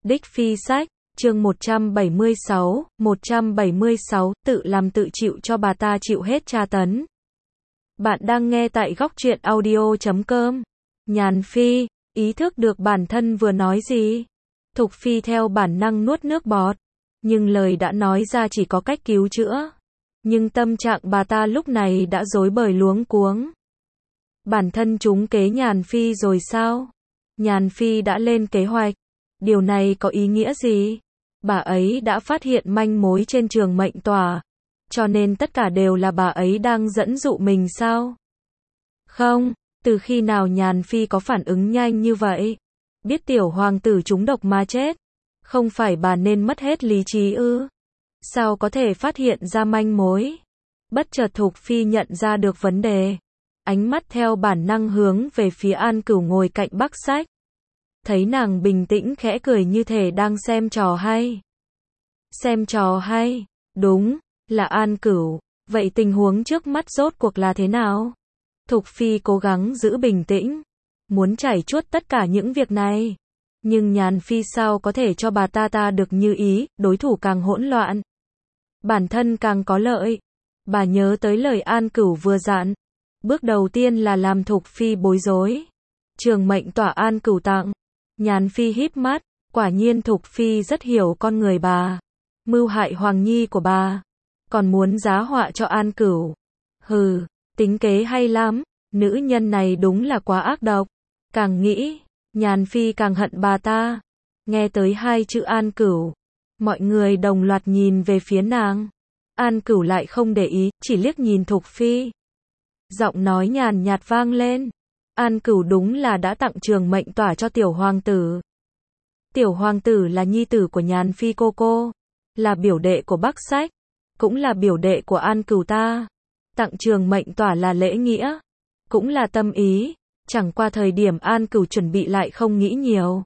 Đích Phi Sách, chương 176, tự làm tự chịu cho bà ta chịu hết tra tấn. Bạn đang nghe tại góc truyện audio.com. Nhàn Phi, ý thức được bản thân vừa nói gì. Thục Phi theo bản năng nuốt nước bọt. Nhưng lời đã nói ra chỉ có cách cứu chữa. Nhưng tâm trạng bà ta lúc này đã rối bời luống cuống. Bản thân trúng kế Nhàn Phi rồi sao? Nhàn Phi đã lên kế hoạch. Điều này có ý nghĩa gì? Bà ấy đã phát hiện manh mối trên trường mệnh tòa. Cho nên tất cả đều là bà ấy đang dẫn dụ mình sao? Không, từ khi nào Nhàn Phi có phản ứng nhanh như vậy? Biết tiểu hoàng tử trúng độc mà chết. Không phải bà nên mất hết lý trí ư? Sao có thể phát hiện ra manh mối? Bất chợt Thục Phi nhận ra được vấn đề. Ánh mắt theo bản năng hướng về phía An Cửu ngồi cạnh Bắc Sách. Thấy nàng bình tĩnh khẽ cười như thể đang xem trò hay. Xem trò hay? Đúng, là An Cửu. Vậy tình huống trước mắt rốt cuộc là thế nào? Thục Phi cố gắng giữ bình tĩnh. Muốn trải chuốt tất cả những việc này. Nhưng Nhàn Phi sao có thể cho bà ta được như ý, đối thủ càng hỗn loạn. Bản thân càng có lợi. Bà nhớ tới lời An Cửu vừa dặn. Bước đầu tiên là làm Thục Phi bối rối. Trường mệnh tỏa An Cửu tặng. Nhàn Phi híp mắt, quả nhiên Thục Phi rất hiểu con người bà. Mưu hại Hoàng Nhi của bà. Còn muốn giá họa cho An Cửu. Hừ, tính kế hay lắm, nữ nhân này đúng là quá ác độc. Càng nghĩ, Nhàn Phi càng hận bà ta. Nghe tới hai chữ An Cửu. Mọi người đồng loạt nhìn về phía nàng. An Cửu lại không để ý, chỉ liếc nhìn Thục Phi. Giọng nói nhàn nhạt vang lên. An Cửu đúng là đã tặng trường mệnh tỏa cho tiểu hoàng tử. Tiểu hoàng tử là nhi tử của Nhàn Phi cô, là biểu đệ của Bắc Sách, cũng là biểu đệ của An Cửu ta. Tặng trường mệnh tỏa là lễ nghĩa, cũng là tâm ý, chẳng qua thời điểm An Cửu chuẩn bị lại không nghĩ nhiều.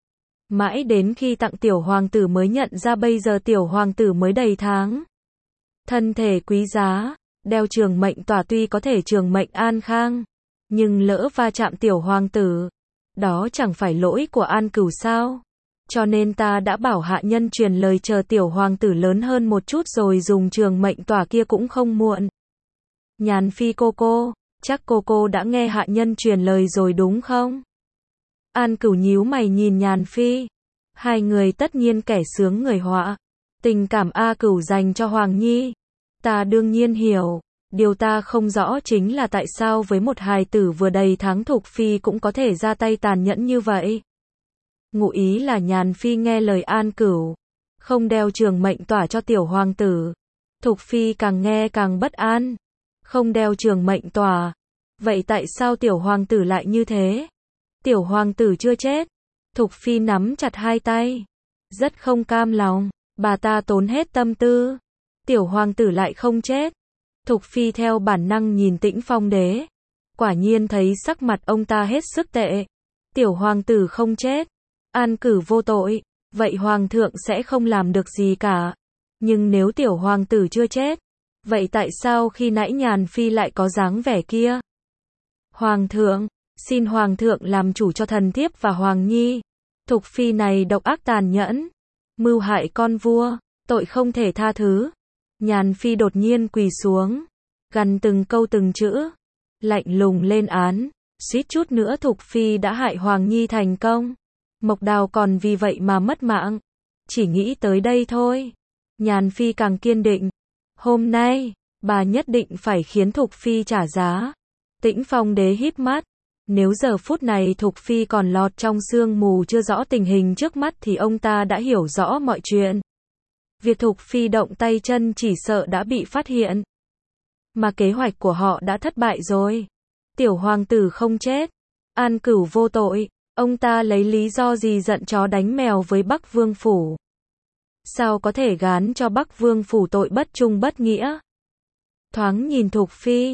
Mãi đến khi tặng tiểu hoàng tử mới nhận ra bây giờ tiểu hoàng tử mới đầy tháng. Thân thể quý giá, đeo trường mệnh tỏa tuy có thể trường mệnh an khang. Nhưng lỡ va chạm tiểu hoàng tử, đó chẳng phải lỗi của An Cửu sao? Cho nên ta đã bảo hạ nhân truyền lời chờ tiểu hoàng tử lớn hơn một chút rồi dùng trường mệnh tỏa kia cũng không muộn. Nhàn Phi cô, chắc cô đã nghe hạ nhân truyền lời rồi đúng không? An Cửu nhíu mày nhìn Nhàn Phi. Hai người tất nhiên kẻ sướng người họa. Tình cảm A Cửu dành cho Hoàng Nhi. Ta đương nhiên hiểu. Điều ta không rõ chính là tại sao với một hài tử vừa đầy tháng Thục Phi cũng có thể ra tay tàn nhẫn như vậy. Ngụ ý là Nhàn Phi nghe lời An Cửu, không đeo trường mệnh tỏa cho tiểu hoàng tử. Thục Phi càng nghe càng bất an. Không đeo trường mệnh tỏa. Vậy tại sao tiểu hoàng tử lại như thế? Tiểu hoàng tử chưa chết. Thục Phi nắm chặt hai tay. Rất không cam lòng. Bà ta tốn hết tâm tư. Tiểu hoàng tử lại không chết. Thục Phi theo bản năng nhìn Tĩnh Phong Đế. Quả nhiên thấy sắc mặt ông ta hết sức tệ. Tiểu hoàng tử không chết. An Cửu vô tội. Vậy hoàng thượng sẽ không làm được gì cả. Nhưng nếu tiểu hoàng tử chưa chết. Vậy tại sao khi nãy Nhàn Phi lại có dáng vẻ kia? Hoàng thượng, xin hoàng thượng làm chủ cho thần thiếp và Hoàng Nhi. Thục Phi này độc ác tàn nhẫn. Mưu hại con vua. Tội không thể tha thứ. Nhàn Phi đột nhiên quỳ xuống, gằn từng câu từng chữ, lạnh lùng lên án, suýt chút nữa Thục Phi đã hại Hoàng Nhi thành công. Mộc Đào còn vì vậy mà mất mạng. Chỉ nghĩ tới đây thôi. Nhàn Phi càng kiên định. Hôm nay, bà nhất định phải khiến Thục Phi trả giá. Tĩnh Phong Đế híp mắt. Nếu giờ phút này Thục Phi còn lọt trong sương mù chưa rõ tình hình trước mắt thì ông ta đã hiểu rõ mọi chuyện. Việc Thục Phi động tay chân chỉ sợ đã bị phát hiện. Mà kế hoạch của họ đã thất bại rồi. Tiểu hoàng tử không chết. An Cửu vô tội. Ông ta lấy lý do gì giận chó đánh mèo với Bắc Vương Phủ? Sao có thể gán cho Bắc Vương Phủ tội bất trung bất nghĩa? Thoáng nhìn Thục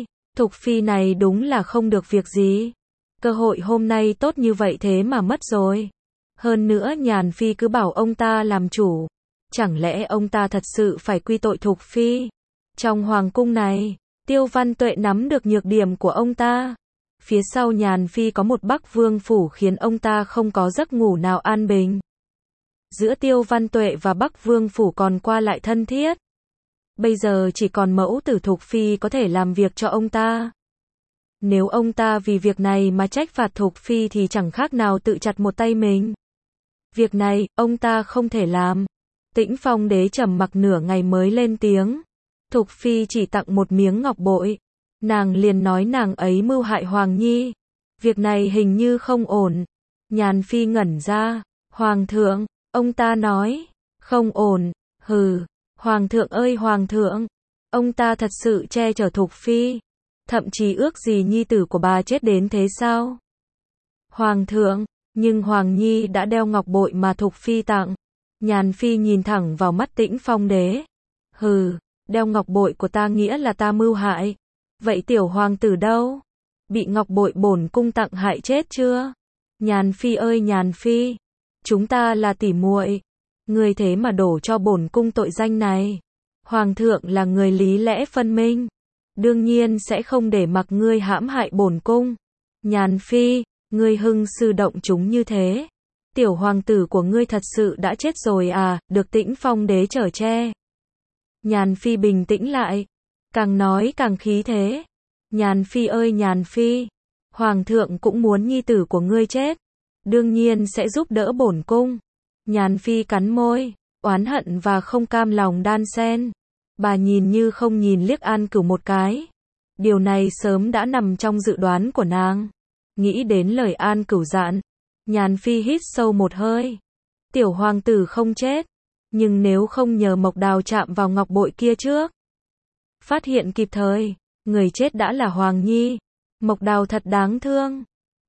Phi này đúng là không được việc gì. Cơ hội hôm nay tốt như vậy thế mà mất rồi. Hơn nữa Nhàn Phi cứ bảo ông ta làm chủ. Chẳng lẽ ông ta thật sự phải quy tội Thục Phi? Trong hoàng cung này, Tiêu Văn Tuệ nắm được nhược điểm của ông ta. Phía sau Nhàn Phi có một Bắc Vương Phủ khiến ông ta không có giấc ngủ nào an bình. Giữa Tiêu Văn Tuệ và Bắc Vương Phủ còn qua lại thân thiết. Bây giờ chỉ còn mẫu tử Thục Phi có thể làm việc cho ông ta. Nếu ông ta vì việc này mà trách phạt Thục Phi thì chẳng khác nào tự chặt một tay mình. Việc này, ông ta không thể làm. Tĩnh Phong Đế trầm mặc nửa ngày mới lên tiếng. Thục Phi chỉ tặng một miếng ngọc bội. Nàng liền nói nàng ấy mưu hại Hoàng Nhi. Việc này hình như không ổn. Nhàn Phi ngẩn ra. Hoàng thượng, ông ta nói. Không ổn, hừ. Hoàng thượng ơi Hoàng thượng. Ông ta thật sự che chở Thục Phi. Thậm chí ước gì nhi tử của bà chết đến thế sao? Hoàng thượng, nhưng Hoàng Nhi đã đeo ngọc bội mà Thục Phi tặng. Nhàn Phi nhìn thẳng vào mắt Tĩnh Phong Đế. Hừ, đeo ngọc bội của ta nghĩa là ta mưu hại. Vậy tiểu hoàng tử đâu? Bị ngọc bội bổn cung tặng hại chết chưa? Nhàn Phi ơi Nhàn Phi, chúng ta là tỉ muội. Ngươi thế mà đổ cho bổn cung tội danh này. Hoàng thượng là người lý lẽ phân minh. Đương nhiên sẽ không để mặc ngươi hãm hại bổn cung. Nhàn Phi, ngươi hưng sư động chúng như thế. Tiểu hoàng tử của ngươi thật sự đã chết rồi à, được Tĩnh Phong Đế chở che. Nhàn Phi bình tĩnh lại. Càng nói càng khí thế. Nhàn Phi ơi Nhàn Phi, Hoàng thượng cũng muốn nhi tử của ngươi chết. Đương nhiên sẽ giúp đỡ bổn cung. Nhàn Phi cắn môi, oán hận và không cam lòng đan xen. Bà nhìn như không nhìn liếc An Cửu một cái. Điều này sớm đã nằm trong dự đoán của nàng. Nghĩ đến lời An Cửu dặn, Nhàn Phi hít sâu một hơi. Tiểu hoàng tử không chết, nhưng nếu không nhờ Mộc Đào chạm vào ngọc bội kia trước, phát hiện kịp thời, người chết đã là Hoàng Nhi. Mộc Đào thật đáng thương.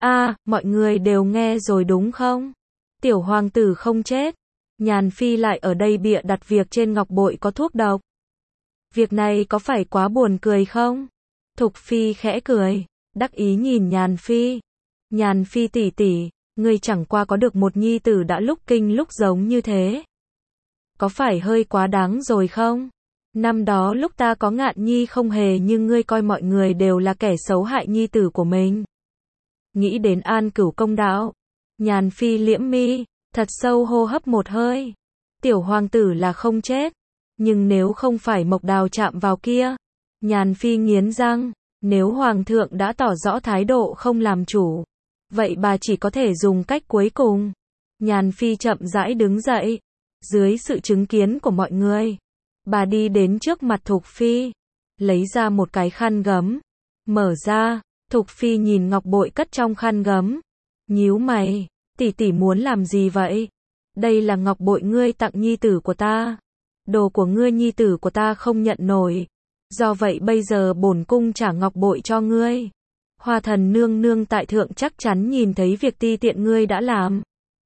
Mọi người đều nghe rồi đúng không? Tiểu hoàng tử không chết. Nhàn Phi lại ở đây bịa đặt việc trên ngọc bội có thuốc độc. Việc này có phải quá buồn cười không? Thục Phi khẽ cười, đắc ý nhìn Nhàn Phi. Nhàn Phi tỷ tỷ, ngươi chẳng qua có được một nhi tử đã lúc kinh lúc giống như thế. Có phải hơi quá đáng rồi không? Năm đó lúc ta có Ngạn Nhi không hề nhưng ngươi coi mọi người đều là kẻ xấu hại nhi tử của mình. Nghĩ đến An Cửu công đạo. Nhàn Phi liễm mi, thật sâu hô hấp một hơi. Tiểu hoàng tử là không chết. Nhưng nếu không phải Mộc Đào chạm vào kia. Nhàn Phi nghiến răng. Nếu Hoàng thượng đã tỏ rõ thái độ không làm chủ, vậy bà chỉ có thể dùng cách cuối cùng. Nhàn Phi chậm rãi đứng dậy. Dưới sự chứng kiến của mọi người, bà đi đến trước mặt Thục Phi, lấy ra một cái khăn gấm. Mở ra, Thục Phi nhìn ngọc bội cất trong khăn gấm. Nhíu mày, tỷ tỷ muốn làm gì vậy? Đây là ngọc bội ngươi tặng nhi tử của ta. Đồ của ngươi nhi tử của ta không nhận nổi. Do vậy bây giờ bổn cung trả ngọc bội cho ngươi. Hoa thần nương nương tại thượng chắc chắn nhìn thấy việc ti tiện ngươi đã làm.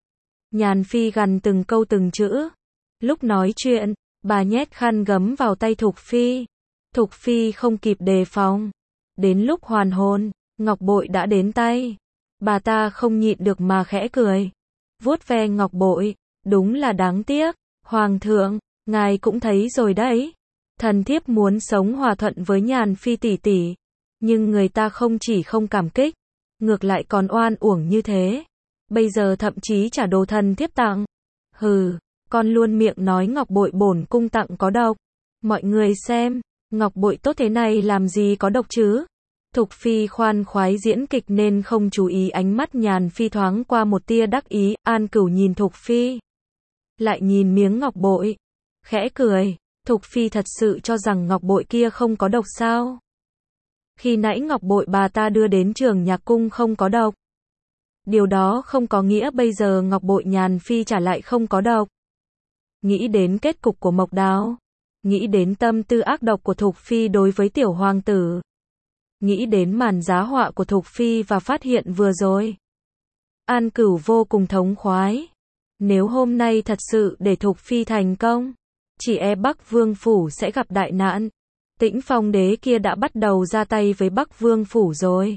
Nhàn Phi gằn từng câu từng chữ. Lúc nói chuyện, bà nhét khăn gấm vào tay Thục Phi. Thục Phi không kịp đề phòng. Đến lúc hoàn hồn, ngọc bội đã đến tay. Bà ta không nhịn được mà khẽ cười. Vuốt ve ngọc bội, đúng là đáng tiếc. Hoàng thượng, ngài cũng thấy rồi đấy. Thần thiếp muốn sống hòa thuận với Nhàn Phi tỷ tỷ. Nhưng người ta không chỉ không cảm kích, ngược lại còn oan uổng như thế. Bây giờ thậm chí trả đồ thần thiếp tặng. Hừ, con luôn miệng nói ngọc bội bổn cung tặng có độc. Mọi người xem, ngọc bội tốt thế này làm gì có độc chứ? Thục Phi khoan khoái diễn kịch nên không chú ý ánh mắt Nhàn Phi thoáng qua một tia đắc ý. An Cửu nhìn Thục Phi, lại nhìn miếng ngọc bội, khẽ cười. Thục Phi thật sự cho rằng ngọc bội kia không có độc sao? Khi nãy ngọc bội bà ta đưa đến Trường Nhạc Cung không có độc. Điều đó không có nghĩa bây giờ ngọc bội Nhàn Phi trả lại không có độc. Nghĩ đến kết cục của Mộc Đào, nghĩ đến tâm tư ác độc của Thục Phi đối với tiểu hoàng tử, nghĩ đến màn giá họa của Thục Phi và phát hiện vừa rồi, An Cửu vô cùng thống khoái. Nếu hôm nay thật sự để Thục Phi thành công, chỉ e Bắc Vương Phủ sẽ gặp đại nạn. Tĩnh Phong Đế kia đã bắt đầu ra tay với Bắc Vương Phủ rồi.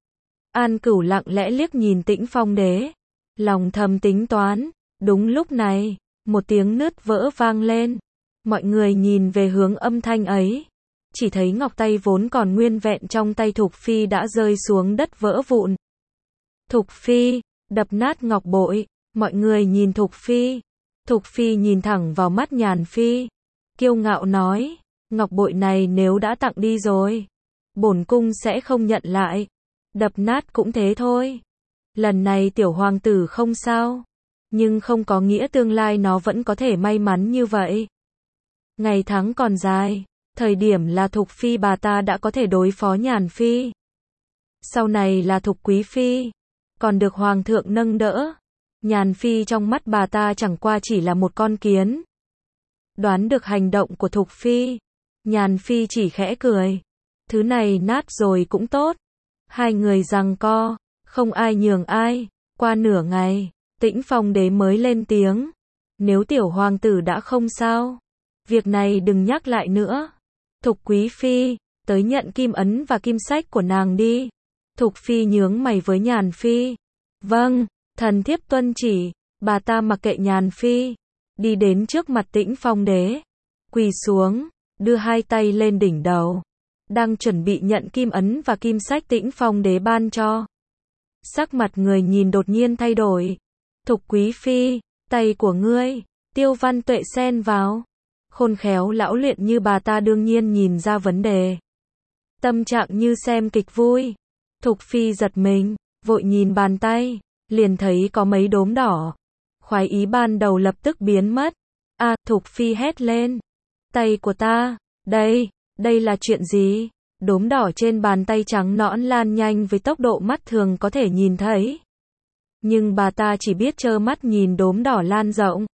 An Cửu lặng lẽ liếc nhìn Tĩnh Phong Đế, lòng thầm tính toán. Đúng lúc này, một tiếng nứt vỡ vang lên. Mọi người nhìn về hướng âm thanh ấy, chỉ thấy ngọc tay vốn còn nguyên vẹn trong tay Thục Phi đã rơi xuống đất vỡ vụn. Thục Phi đập nát ngọc bội. Mọi người nhìn Thục Phi, Thục Phi nhìn thẳng vào mắt Nhàn Phi, kiêu ngạo nói, ngọc bội này nếu đã tặng đi rồi, bổn cung sẽ không nhận lại, đập nát cũng thế thôi. Lần này tiểu hoàng tử không sao, nhưng không có nghĩa tương lai nó vẫn có thể may mắn như vậy. Ngày tháng còn dài, thời điểm là Thục Phi bà ta đã có thể đối phó Nhàn Phi. Sau này là Thục Quý Phi, còn được Hoàng thượng nâng đỡ. Nhàn Phi trong mắt bà ta chẳng qua chỉ là một con kiến. Đoán được hành động của Thục Phi, Nhàn Phi chỉ khẽ cười. Thứ này nát rồi cũng tốt. Hai người giằng co, không ai nhường ai. Qua nửa ngày, Tĩnh Phong đế mới lên tiếng. Nếu tiểu hoàng tử đã không sao, việc này đừng nhắc lại nữa. Thục Quý Phi, tới nhận kim ấn và kim sách của nàng đi. Thục Phi nhướng mày với Nhàn Phi. Vâng, thần thiếp tuân chỉ. Bà ta mặc kệ Nhàn Phi, đi đến trước mặt Tĩnh Phong đế, quỳ xuống, đưa hai tay lên đỉnh đầu, đang chuẩn bị nhận kim ấn và kim sách Tĩnh Phong đế ban cho. Sắc mặt người nhìn đột nhiên thay đổi. Thục Quý Phi, tay của ngươi. Tiêu Văn Tuệ xen vào. Khôn khéo lão luyện như bà ta đương nhiên nhìn ra vấn đề. Tâm trạng như xem kịch vui. Thục Phi giật mình, vội nhìn bàn tay, liền thấy có mấy đốm đỏ. Khoái ý ban đầu lập tức biến mất. Thục Phi hét lên. Tay của ta, đây là chuyện gì? Đốm đỏ trên bàn tay trắng nõn lan nhanh với tốc độ mắt thường có thể nhìn thấy. Nhưng bà ta chỉ biết trơ mắt nhìn đốm đỏ lan rộng.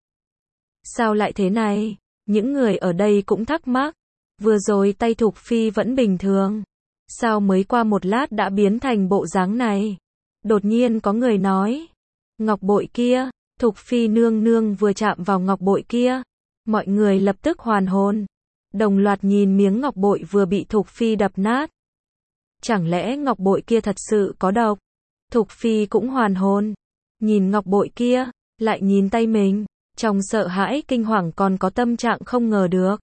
Sao lại thế này? Những người ở đây cũng thắc mắc. Vừa rồi tay Thục Phi vẫn bình thường. Sao mới qua một lát đã biến thành bộ dáng này? Đột nhiên có người nói. Ngọc bội kia. Thục Phi nương nương vừa chạm vào ngọc bội kia. Mọi người lập tức hoàn hồn. Đồng loạt nhìn miếng ngọc bội vừa bị Thục Phi đập nát. Chẳng lẽ ngọc bội kia thật sự có độc? Thục Phi cũng hoàn hồn. Nhìn ngọc bội kia, lại nhìn tay mình. Trong sợ hãi kinh hoàng còn có tâm trạng không ngờ được.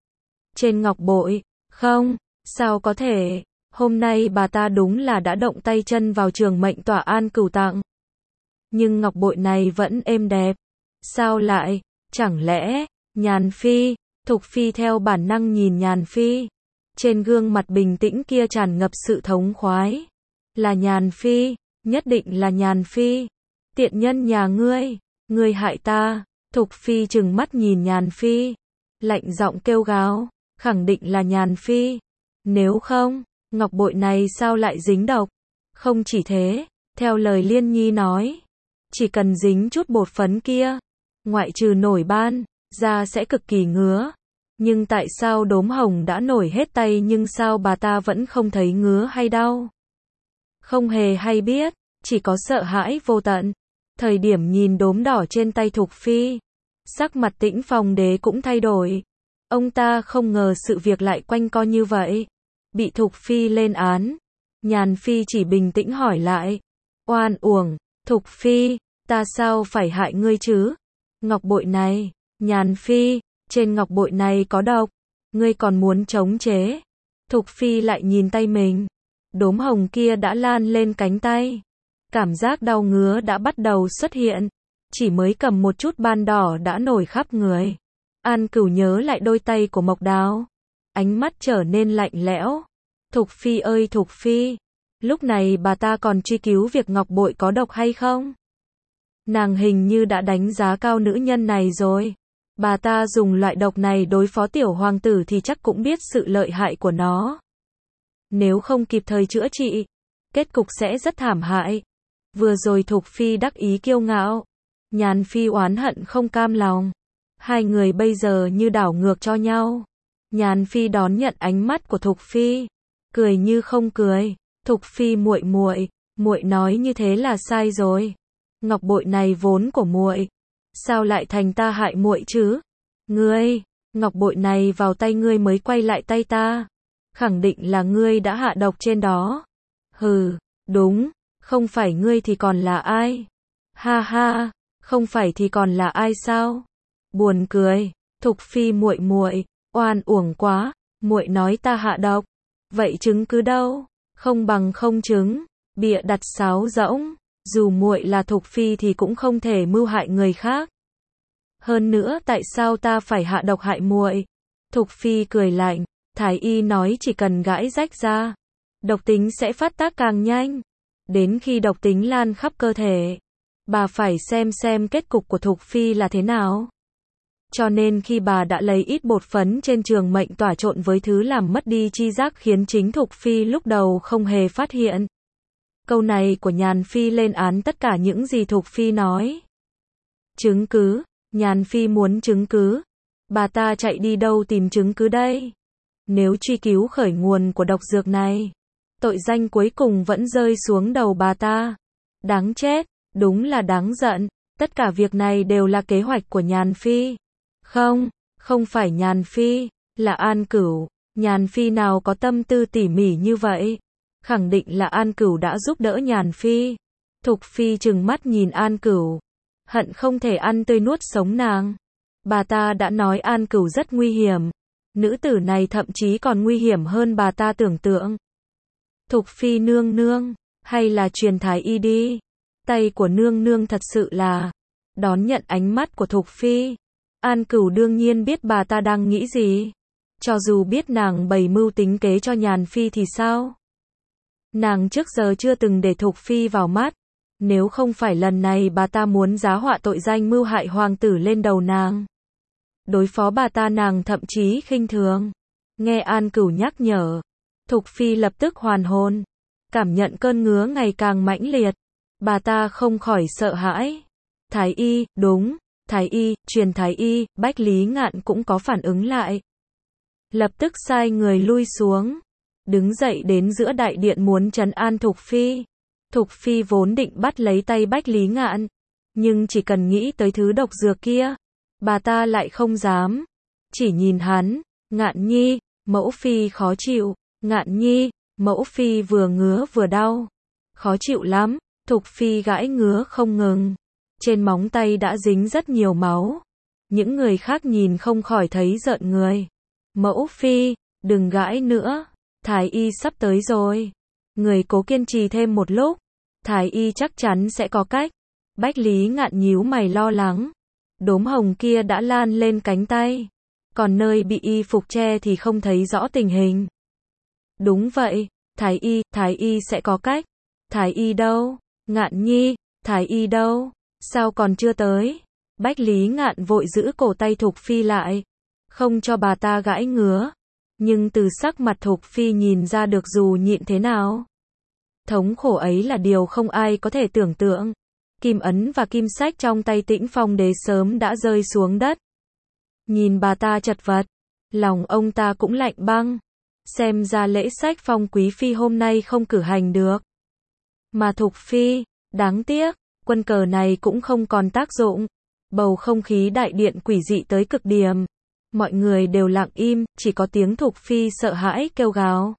Trên ngọc bội, không, sao có thể, hôm nay bà ta đúng là đã động tay chân vào trường mệnh tỏa an cửu tặng. Nhưng ngọc bội này vẫn êm đẹp. Sao lại, chẳng lẽ, Nhàn Phi, Thục Phi theo bản năng nhìn Nhàn Phi. Trên gương mặt bình tĩnh kia tràn ngập sự thống khoái. Là Nhàn Phi, nhất định là Nhàn Phi. Tiện nhân nhà ngươi hại ta. Thục Phi trừng mắt nhìn Nhàn Phi, lạnh giọng kêu gào, khẳng định là Nhàn Phi. Nếu không, ngọc bội này sao lại dính độc? Không chỉ thế, theo lời Liên Nhi nói, chỉ cần dính chút bột phấn kia, ngoại trừ nổi ban, da sẽ cực kỳ ngứa. Nhưng tại sao đốm hồng đã nổi hết tay nhưng sao bà ta vẫn không thấy ngứa hay đau? Không hề hay biết, chỉ có sợ hãi vô tận. Thời điểm nhìn đốm đỏ trên tay Thục Phi, sắc mặt Tĩnh Phong đế cũng thay đổi. Ông ta không ngờ sự việc lại quanh co như vậy. Bị Thục Phi lên án. Nhàn Phi chỉ bình tĩnh hỏi lại. Oan uổng, Thục Phi, ta sao phải hại ngươi chứ? Ngọc bội này, Nhàn Phi, trên ngọc bội này có độc. Ngươi còn muốn chống chế? Thục Phi lại nhìn tay mình. Đốm hồng kia đã lan lên cánh tay. Cảm giác đau ngứa đã bắt đầu xuất hiện. Chỉ mới cầm một chút ban đỏ đã nổi khắp người. An Cửu nhớ lại đôi tay của Mộc Đào. Ánh mắt trở nên lạnh lẽo. Thục Phi ơi Thục Phi. Lúc này bà ta còn truy cứu việc ngọc bội có độc hay không? Nàng hình như đã đánh giá cao nữ nhân này rồi. Bà ta dùng loại độc này đối phó tiểu hoàng tử thì chắc cũng biết sự lợi hại của nó. Nếu không kịp thời chữa trị, kết cục sẽ rất thảm hại. Vừa rồi Thục Phi đắc ý kiêu ngạo. Nhàn Phi oán hận không cam lòng. Hai người bây giờ như đảo ngược cho nhau. Nhàn Phi đón nhận ánh mắt của Thục Phi, cười như không cười. Thục Phi muội nói như thế là sai rồi. Ngọc bội này vốn của muội, sao lại thành ta hại muội chứ? Ngươi, ngọc bội này vào tay ngươi mới quay lại tay ta. Khẳng định là ngươi đã hạ độc trên đó. Hừ, đúng, không phải ngươi thì còn là ai? Ha ha, không phải thì còn là ai sao? Buồn cười. Thục Phi muội, oan uổng quá, muội nói ta hạ độc. Vậy chứng cứ đâu? Không bằng không chứng, bịa đặt sáo rỗng, dù muội là Thục Phi thì cũng không thể mưu hại người khác. Hơn nữa tại sao ta phải hạ độc hại muội? Thục Phi cười lạnh, Thái y nói chỉ cần gãi rách ra, độc tính sẽ phát tác càng nhanh. Đến khi độc tính lan khắp cơ thể, bà phải xem kết cục của Thục Phi là thế nào. Cho nên khi bà đã lấy ít bột phấn trên trường mệnh tỏa trộn với thứ làm mất đi chi giác khiến chính Thục Phi lúc đầu không hề phát hiện. Câu này của Nhàn Phi lên án tất cả những gì Thục Phi nói. Chứng cứ, Nhàn Phi muốn chứng cứ. Bà ta chạy đi đâu tìm chứng cứ đây? Nếu truy cứu khởi nguồn của độc dược này, tội danh cuối cùng vẫn rơi xuống đầu bà ta. Đáng chết, đúng là đáng giận. Tất cả việc này đều là kế hoạch của Nhàn Phi. Không phải Nhàn Phi, là An Cửu. Nhàn Phi nào có tâm tư tỉ mỉ như vậy? Khẳng định là An Cửu đã giúp đỡ Nhàn Phi. Thục Phi trừng mắt nhìn An Cửu, hận không thể ăn tươi nuốt sống nàng. Bà ta đã nói An Cửu rất nguy hiểm. Nữ tử này thậm chí còn nguy hiểm hơn bà ta tưởng tượng. Thục Phi nương nương, hay là truyền thái y đi. Tay của nương nương thật sự là đón nhận ánh mắt của Thục Phi. An Cửu đương nhiên biết bà ta đang nghĩ gì. Cho dù biết nàng bày mưu tính kế cho Nhàn Phi thì sao? Nàng trước giờ chưa từng để Thục Phi vào mắt. Nếu không phải lần này bà ta muốn giá họa tội danh mưu hại hoàng tử lên đầu nàng. Đối phó bà ta nàng thậm chí khinh thường. Nghe An Cửu nhắc nhở, Thục Phi lập tức hoàn hồn. Cảm nhận cơn ngứa ngày càng mãnh liệt. Bà ta không khỏi sợ hãi. Thái y, đúng, thái y, truyền thái y, Bách Lý Ngạn cũng có phản ứng lại. Lập tức sai người lui xuống. Đứng dậy đến giữa đại điện muốn trấn an Thục Phi. Thục Phi vốn định bắt lấy tay Bách Lý Ngạn. Nhưng chỉ cần nghĩ tới thứ độc dược kia, bà ta lại không dám. Chỉ nhìn hắn, Ngạn nhi, mẫu phi khó chịu. Ngạn nhi, mẫu phi vừa ngứa vừa đau. Khó chịu lắm. Thục Phi gãi ngứa không ngừng. Trên móng tay đã dính rất nhiều máu. Những người khác nhìn không khỏi thấy rợn người. Mẫu phi, đừng gãi nữa. Thái y sắp tới rồi. Người cố kiên trì thêm một lúc. Thái y chắc chắn sẽ có cách. Bách Lý Ngạn nhíu mày lo lắng. Đốm hồng kia đã lan lên cánh tay. Còn nơi bị y phục che thì không thấy rõ tình hình. Đúng vậy, Thái y sẽ có cách. Thái y đâu? Ngạn nhi, Thái y đâu? Sao còn chưa tới? Bách Lý Ngạn vội giữ cổ tay Thục Phi lại. Không cho bà ta gãi ngứa. Nhưng từ sắc mặt Thục Phi nhìn ra được dù nhịn thế nào. Thống khổ ấy là điều không ai có thể tưởng tượng. Kim ấn và kim sách trong tay Tĩnh Phong Đế sớm đã rơi xuống đất. Nhìn bà ta chật vật, lòng ông ta cũng lạnh băng. Xem ra lễ sách phong quý phi hôm nay không cử hành được. Mà Thục Phi, đáng tiếc, quân cờ này cũng không còn tác dụng. Bầu không khí đại điện quỷ dị tới cực điểm. Mọi người đều lặng im, chỉ có tiếng Thục Phi sợ hãi kêu gào.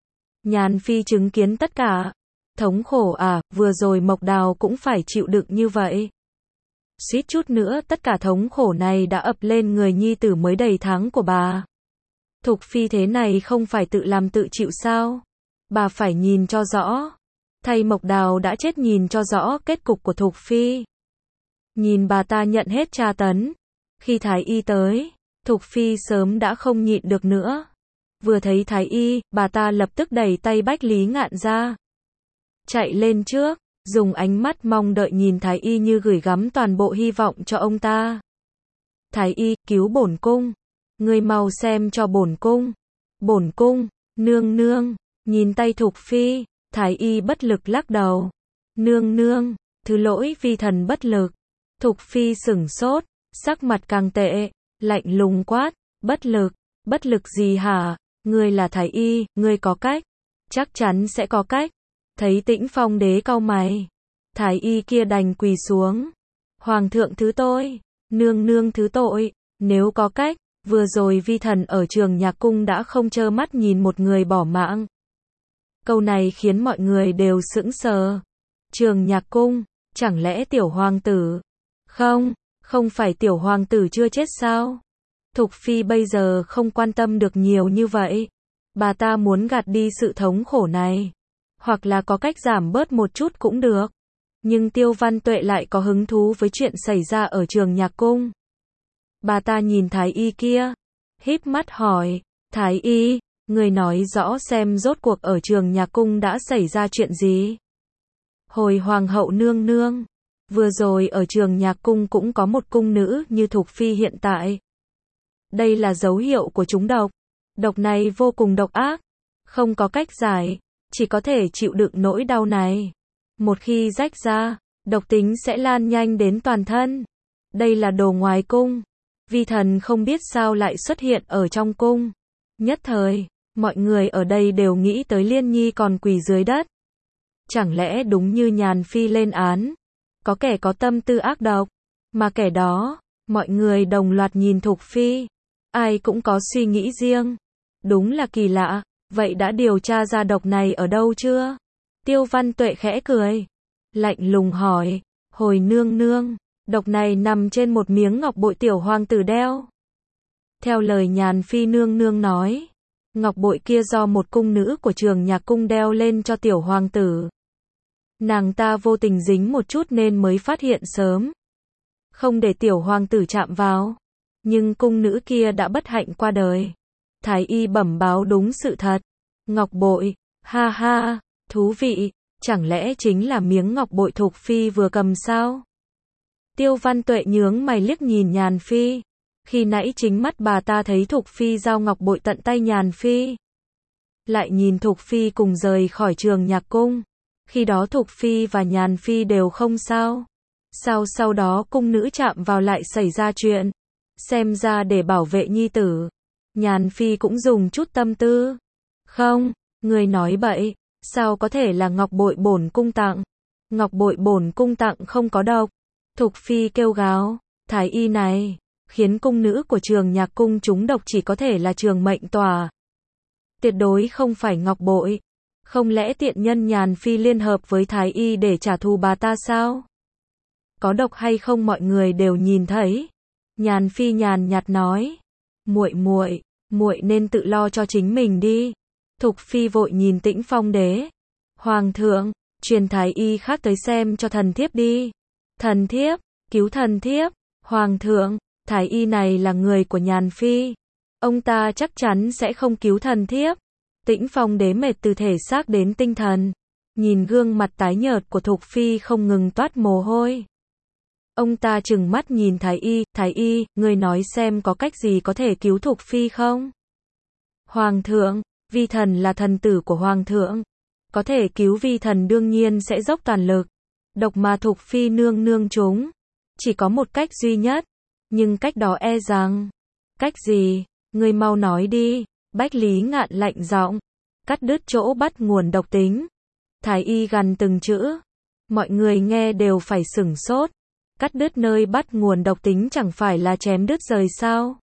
Nhàn Phi chứng kiến tất cả. Thống khổ à, vừa rồi Mộc Đào cũng phải chịu đựng như vậy. Suýt chút nữa tất cả thống khổ này đã ập lên người nhi tử mới đầy tháng của bà. Thục Phi thế này không phải tự làm tự chịu sao? Bà phải nhìn cho rõ. Thầy Mộc Đào đã chết nhìn cho rõ kết cục của Thục Phi. Nhìn bà ta nhận hết tra tấn. Khi Thái y tới, Thục Phi sớm đã không nhịn được nữa. Vừa thấy Thái y, bà ta lập tức đẩy tay Bách Lý Ngạn ra. Chạy lên trước, dùng ánh mắt mong đợi nhìn Thái y như gửi gắm toàn bộ hy vọng cho ông ta. Thái y, cứu bổn cung. Ngươi mau xem cho bổn cung. Bổn cung, nương nương, nhìn tay Thục Phi, Thái y bất lực lắc đầu. Nương nương, thứ lỗi vi thần bất lực. Thục Phi sửng sốt, sắc mặt càng tệ, lạnh lùng quát, bất lực gì hả? Ngươi là Thái y, ngươi có cách. Chắc chắn sẽ có cách. Thấy Tĩnh Phong Đế cau mày. Thái y kia đành quỳ xuống. Hoàng thượng thứ tôi, nương nương thứ tội, nếu có cách, vừa rồi vi thần ở Trường Nhạc Cung đã không trơ mắt nhìn một người bỏ mạng. Câu này khiến mọi người đều sững sờ. Trường Nhạc Cung, chẳng lẽ tiểu hoàng tử? Không phải tiểu hoàng tử chưa chết sao? Thục Phi bây giờ không quan tâm được nhiều như vậy. Bà ta muốn gạt đi sự thống khổ này. Hoặc là có cách giảm bớt một chút cũng được. Nhưng Tiêu Văn Tuệ lại có hứng thú với chuyện xảy ra ở Trường Nhạc Cung. Bà ta nhìn Thái Y kia, híp mắt hỏi, Thái Y, người nói rõ xem rốt cuộc ở Trường Nhạc Cung đã xảy ra chuyện gì? Hồi Hoàng hậu nương nương, vừa rồi ở Trường Nhạc Cung cũng có một cung nữ như Thục Phi hiện tại. Đây là dấu hiệu của trúng độc. Độc này vô cùng độc ác, không có cách giải, chỉ có thể chịu đựng nỗi đau này. Một khi rách ra, độc tính sẽ lan nhanh đến toàn thân. Đây là đồ ngoài cung. Vi thần không biết sao lại xuất hiện ở trong cung. Nhất thời, mọi người ở đây đều nghĩ tới Liên Nhi còn quỳ dưới đất. Chẳng lẽ đúng như Nhàn Phi lên án, có kẻ có tâm tư ác độc, mà kẻ đó, mọi người đồng loạt nhìn Thục Phi, ai cũng có suy nghĩ riêng. Đúng là kỳ lạ, vậy đã điều tra ra độc này ở đâu chưa? Tiêu Văn Tuệ khẽ cười, lạnh lùng hỏi, hồi nương nương, độc này nằm trên một miếng ngọc bội tiểu hoàng tử đeo. Theo lời Nhàn Phi nương nương nói, ngọc bội kia do một cung nữ của Trường Nhạc Cung đeo lên cho tiểu hoàng tử. Nàng ta vô tình dính một chút nên mới phát hiện sớm, không để tiểu hoàng tử chạm vào. Nhưng cung nữ kia đã bất hạnh qua đời. Thái Y bẩm báo đúng sự thật. Ngọc bội, ha ha, thú vị, chẳng lẽ chính là miếng ngọc bội Thục Phi vừa cầm sao? Tiêu Văn Tuệ nhướng mày liếc nhìn Nhàn Phi. Khi nãy chính mắt bà ta thấy Thục Phi giao ngọc bội tận tay Nhàn Phi. Lại nhìn Thục Phi cùng rời khỏi Trường Nhạc Cung. Khi đó Thục Phi và Nhàn Phi đều không sao. Sao sau đó cung nữ chạm vào lại xảy ra chuyện? Xem ra để bảo vệ nhi tử, Nhàn Phi cũng dùng chút tâm tư. Không, người nói bậy, sao có thể là ngọc bội bổn cung tặng? Ngọc bội bổn cung tặng không có độc. Thục Phi kêu gào, Thái Y này, khiến cung nữ của Trường Nhạc Cung trúng độc chỉ có thể là Trường Mệnh Tòa. Tuyệt đối không phải ngọc bội. Không lẽ tiện nhân Nhàn Phi liên hợp với Thái Y để trả thù bà ta sao? Có độc hay không mọi người đều nhìn thấy. Nhàn Phi nhàn nhạt nói, muội nên tự lo cho chính mình đi. Thục Phi vội nhìn Tĩnh Phong đế. Hoàng thượng, truyền Thái Y khác tới xem cho thần thiếp đi. Thần thiếp, cứu thần thiếp. Hoàng thượng, Thái Y này là người của Nhàn Phi. Ông ta chắc chắn sẽ không cứu thần thiếp. Tĩnh Phong đế mệt từ thể xác đến tinh thần. Nhìn gương mặt tái nhợt của Thục Phi không ngừng toát mồ hôi. Ông ta trừng mắt nhìn Thái Y, người nói xem có cách gì có thể cứu Thục Phi không? Hoàng thượng, vi thần là thần tử của Hoàng thượng. Có thể cứu vi thần đương nhiên sẽ dốc toàn lực. Độc mà Thục Phi nương nương trúng. Chỉ có một cách duy nhất. Nhưng cách đó e rằng. Cách gì? Người mau nói đi. Bách Lý Ngạn lạnh giọng. Cắt đứt chỗ bắt nguồn độc tính. Thái Y gằn từng chữ. Mọi người nghe đều phải sửng sốt. Cắt đứt nơi bắt nguồn độc tính chẳng phải là chém đứt rời sao?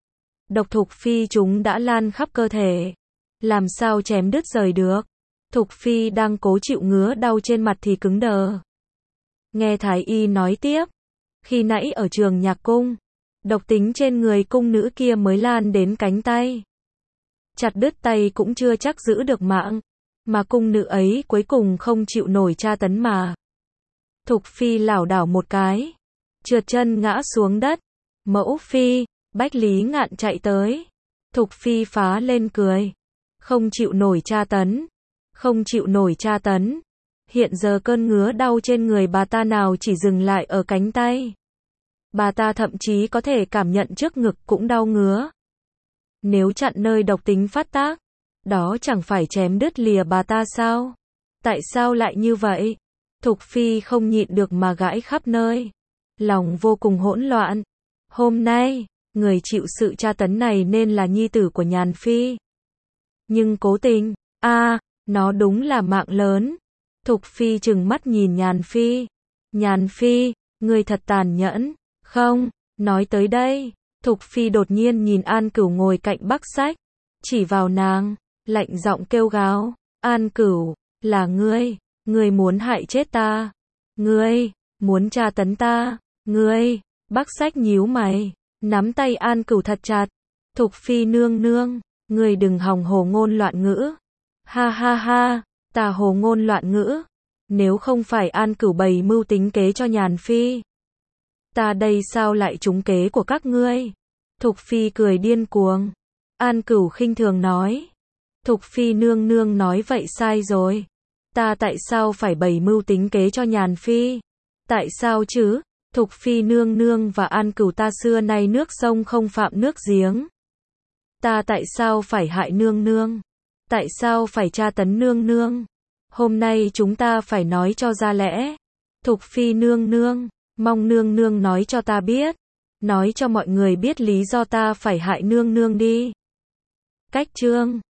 Độc Thục Phi chúng đã lan khắp cơ thể. Làm sao chém đứt rời được? Thục Phi đang cố chịu ngứa đau trên mặt thì cứng đờ. Nghe Thái Y nói tiếp. Khi nãy ở Trường Nhạc Cung, độc tính trên người cung nữ kia mới lan đến cánh tay. Chặt đứt tay cũng chưa chắc giữ được mạng. Mà cung nữ ấy cuối cùng không chịu nổi tra tấn mà. Thục Phi lảo đảo một cái, trượt chân ngã xuống đất. Mẫu Phi, Bách Lý Ngạn chạy tới. Thục Phi phá lên cười. Không chịu nổi tra tấn. Không chịu nổi tra tấn. Hiện giờ cơn ngứa đau trên người bà ta nào chỉ dừng lại ở cánh tay. Bà ta thậm chí có thể cảm nhận trước ngực cũng đau ngứa. Nếu chặn nơi độc tính phát tác, đó chẳng phải chém đứt lìa bà ta sao? Tại sao lại như vậy? Thục Phi không nhịn được mà gãi khắp nơi. Lòng vô cùng hỗn loạn. Hôm nay, người chịu sự tra tấn này nên là nhi tử của Nhàn Phi. Nhưng cố tình, nó đúng là mạng lớn. Thục Phi trừng mắt nhìn Nhàn Phi. Nhàn Phi, ngươi thật tàn nhẫn. Không, nói tới đây. Thục Phi đột nhiên nhìn An Cửu ngồi cạnh Bắc Sách. Chỉ vào nàng, lạnh giọng kêu gào. An Cửu, là ngươi. Ngươi muốn hại chết ta. Ngươi, muốn tra tấn ta. Ngươi, Bắc Sách nhíu mày. Nắm tay An Cửu thật chặt. Thục Phi nương nương, ngươi đừng hòng hồ ngôn loạn ngữ. Ha ha ha, ta hồ ngôn loạn ngữ. Nếu không phải An Cửu bày mưu tính kế cho Nhàn Phi. Ta đây sao lại trúng kế của các ngươi? Thục Phi cười điên cuồng. An Cửu khinh thường nói. Thục Phi nương nương nói vậy sai rồi. Ta tại sao phải bày mưu tính kế cho Nhàn Phi? Tại sao chứ? Thục Phi nương nương và An Cửu ta xưa nay nước sông không phạm nước giếng. Ta tại sao phải hại nương nương? Tại sao phải tra tấn nương nương? Hôm nay chúng ta phải nói cho ra lẽ. Thục Phi nương nương, mong nương nương nói cho ta biết. Nói cho mọi người biết lý do ta phải hại nương nương đi. Cách chương